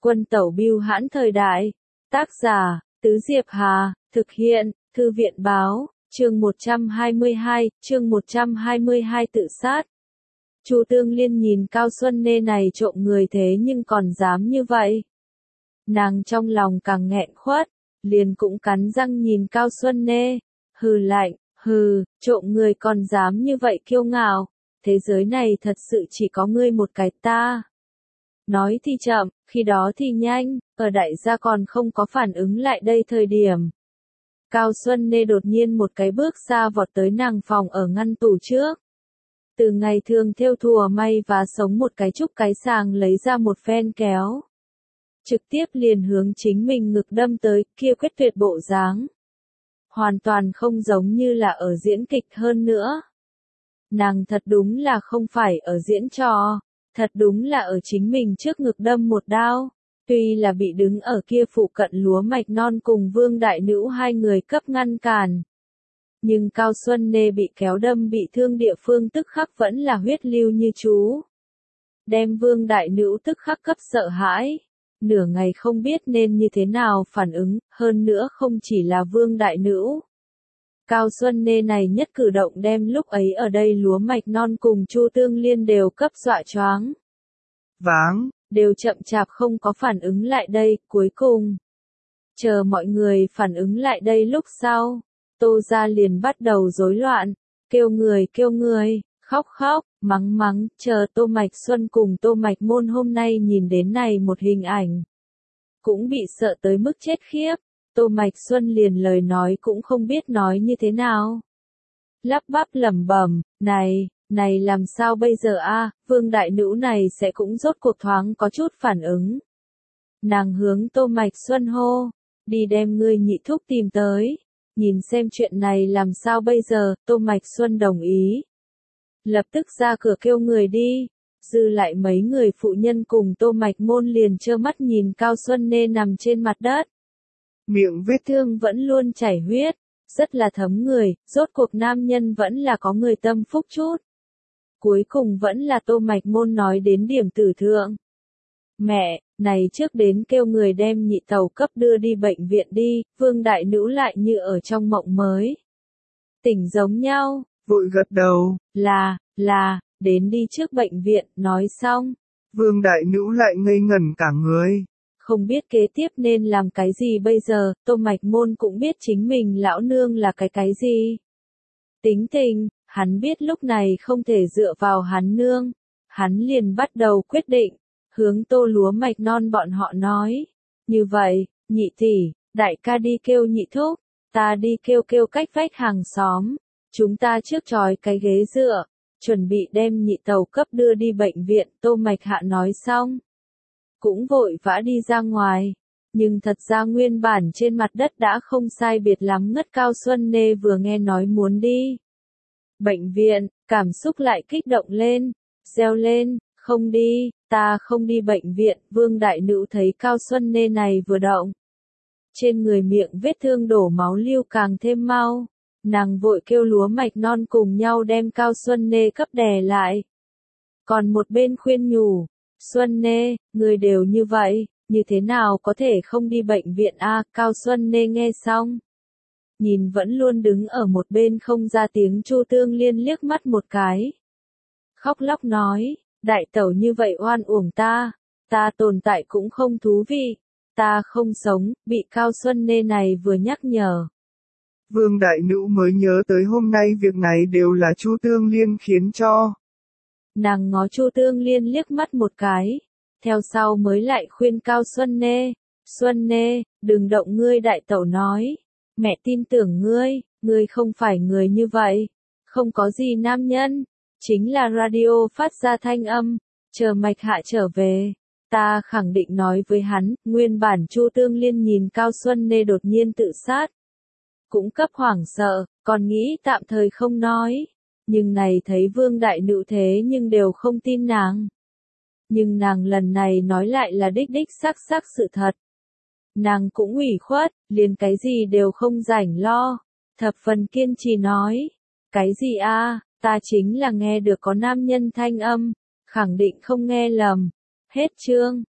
Quân tẩu bưu hãn thời đại. Tác giả, Tứ Diệp Hà, thực hiện, Thư viện báo, chương 122, chương 122 tự sát. Chu Tương Liên nhìn Cao Xuân Nê này trộm người thế nhưng còn dám như vậy. Nàng trong lòng càng nghẹn khuất, liền cũng cắn răng nhìn Cao Xuân Nê, hừ lạnh, hừ, trộm người còn dám như vậy kiêu ngạo, thế giới này thật sự chỉ có ngươi một cái ta. Nói thì chậm, khi đó thì nhanh, ở đại gia còn không có phản ứng lại đây thời điểm. Cao Xuân Nê đột nhiên một cái bước xa vọt tới nàng phòng ở ngăn tủ trước. Từ ngày thường thêu thùa may và sống một cái trúc cái sàng lấy ra một phen kéo. Trực tiếp liền hướng chính mình ngực đâm tới, kia quyết tuyệt bộ dáng. Hoàn toàn không giống như là ở diễn kịch hơn nữa. Nàng thật đúng là không phải ở diễn trò, thật đúng là ở chính mình trước ngực đâm một đao. Tuy là bị đứng ở kia phụ cận lúa mạch non cùng Vương Đại Nữ hai người cấp ngăn cản. Nhưng Cao Xuân Nê bị kéo đâm bị thương địa phương tức khắc vẫn là huyết lưu như chú. Đem Vương Đại Nữ tức khắc cấp sợ hãi. Nửa ngày không biết nên như thế nào phản ứng, hơn nữa không chỉ là Vương Đại Nữ. Cao Xuân Nê này nhất cử động đem lúc ấy ở đây lúa mạch non cùng Chu Tương Liên đều cấp dọa choáng. Váng, đều chậm chạp không có phản ứng lại đây, cuối cùng. Chờ mọi người phản ứng lại đây lúc sau, Tô gia liền bắt đầu rối loạn, kêu người, khóc khóc, mắng mắng, chờ Tô Mạch Xuân cùng Tô Mạch Môn hôm nay nhìn đến này một hình ảnh. Cũng bị sợ tới mức chết khiếp, Tô Mạch Xuân liền lời nói cũng không biết nói như thế nào. Lắp bắp lẩm bẩm, này làm sao bây giờ a? Vương Đại Nữ này sẽ cũng rốt cuộc thoáng có chút phản ứng. Nàng hướng Tô Mạch Xuân hô, đi đem ngươi nhị thúc tìm tới, nhìn xem chuyện này làm sao bây giờ. Tô Mạch Xuân đồng ý. Lập tức ra cửa kêu người đi, dư lại mấy người phụ nhân cùng Tô Mạch Môn liền trơ mắt nhìn Cao Xuân Nê nằm trên mặt đất. Miệng vết thương vẫn luôn chảy huyết, rất là thấm người, rốt cuộc nam nhân vẫn là có người tâm phúc chút. Cuối cùng vẫn là Tô Mạch Môn nói đến điểm tử thượng. Mẹ, này trước đến kêu người đem nhị tẩu cấp đưa đi bệnh viện đi, Vương Đại Nữ lại như ở trong mộng mới. Tỉnh giống nhau, vội gật đầu, là, đến đi trước bệnh viện, nói xong. Vương Đại Nữ lại ngây ngẩn cả người. Không biết kế tiếp nên làm cái gì bây giờ, Tô Mạch Môn cũng biết chính mình lão nương là cái gì. Tính tình, hắn biết lúc này không thể dựa vào hắn nương. Hắn liền bắt đầu quyết định, hướng Tô lúa mạch non bọn họ nói. Như vậy, nhị tỷ, đại ca đi kêu nhị thúc, ta đi kêu cách vách hàng xóm. Chúng ta trước chói cái ghế dựa, chuẩn bị đem nhị tẩu cấp đưa đi bệnh viện. Tô Mạch Hạ nói xong, cũng vội vã đi ra ngoài. Nhưng thật ra nguyên bản trên mặt đất đã không sai biệt lắm ngất. Cao Xuân Nê vừa nghe nói muốn đi bệnh viện, cảm xúc lại kích động lên, reo lên, không đi, ta không đi bệnh viện. Vương Đại Nữ thấy Cao Xuân Nê này vừa động, trên người miệng vết thương đổ máu lưu càng thêm mau, nàng vội kêu lúa mạch non cùng nhau đem Cao Xuân Nê cấp đè lại. Còn một bên khuyên nhủ, Xuân Nê, người đều như vậy, như thế nào có thể không đi bệnh viện a? Cao Xuân Nê nghe xong, nhìn vẫn luôn đứng ở một bên không ra tiếng Chu Tương Liên liếc mắt một cái. Khóc lóc nói, đại tẩu như vậy oan uổng ta tồn tại cũng không thú vị, ta không sống. Bị Cao Xuân Nê này vừa nhắc nhở, Vương Đại Nữ mới nhớ tới hôm nay việc này đều là Chu Tương Liên khiến cho. Nàng ngó Chu Tương Liên liếc mắt một cái, theo sau mới lại khuyên Cao Xuân Nê, đừng động, ngươi đại tẩu nói. Mẹ tin tưởng ngươi không phải người như vậy, không có gì nam nhân, chính là radio phát ra thanh âm, chờ Mạch Hạ trở về, ta khẳng định nói với hắn. Nguyên bản Chu Tương Liên nhìn Cao Xuân Nê đột nhiên tự sát, cũng cấp hoảng sợ, còn nghĩ tạm thời không nói, nhưng này thấy Vương Đại Nữ thế nhưng đều không tin nàng. Nhưng nàng lần này nói lại là đích xác sự thật. Nàng cũng ủy khuất, liền cái gì đều không rảnh lo, thập phần kiên trì nói, cái gì a? Ta chính là nghe được có nam nhân thanh âm, khẳng định không nghe lầm. Hết chương.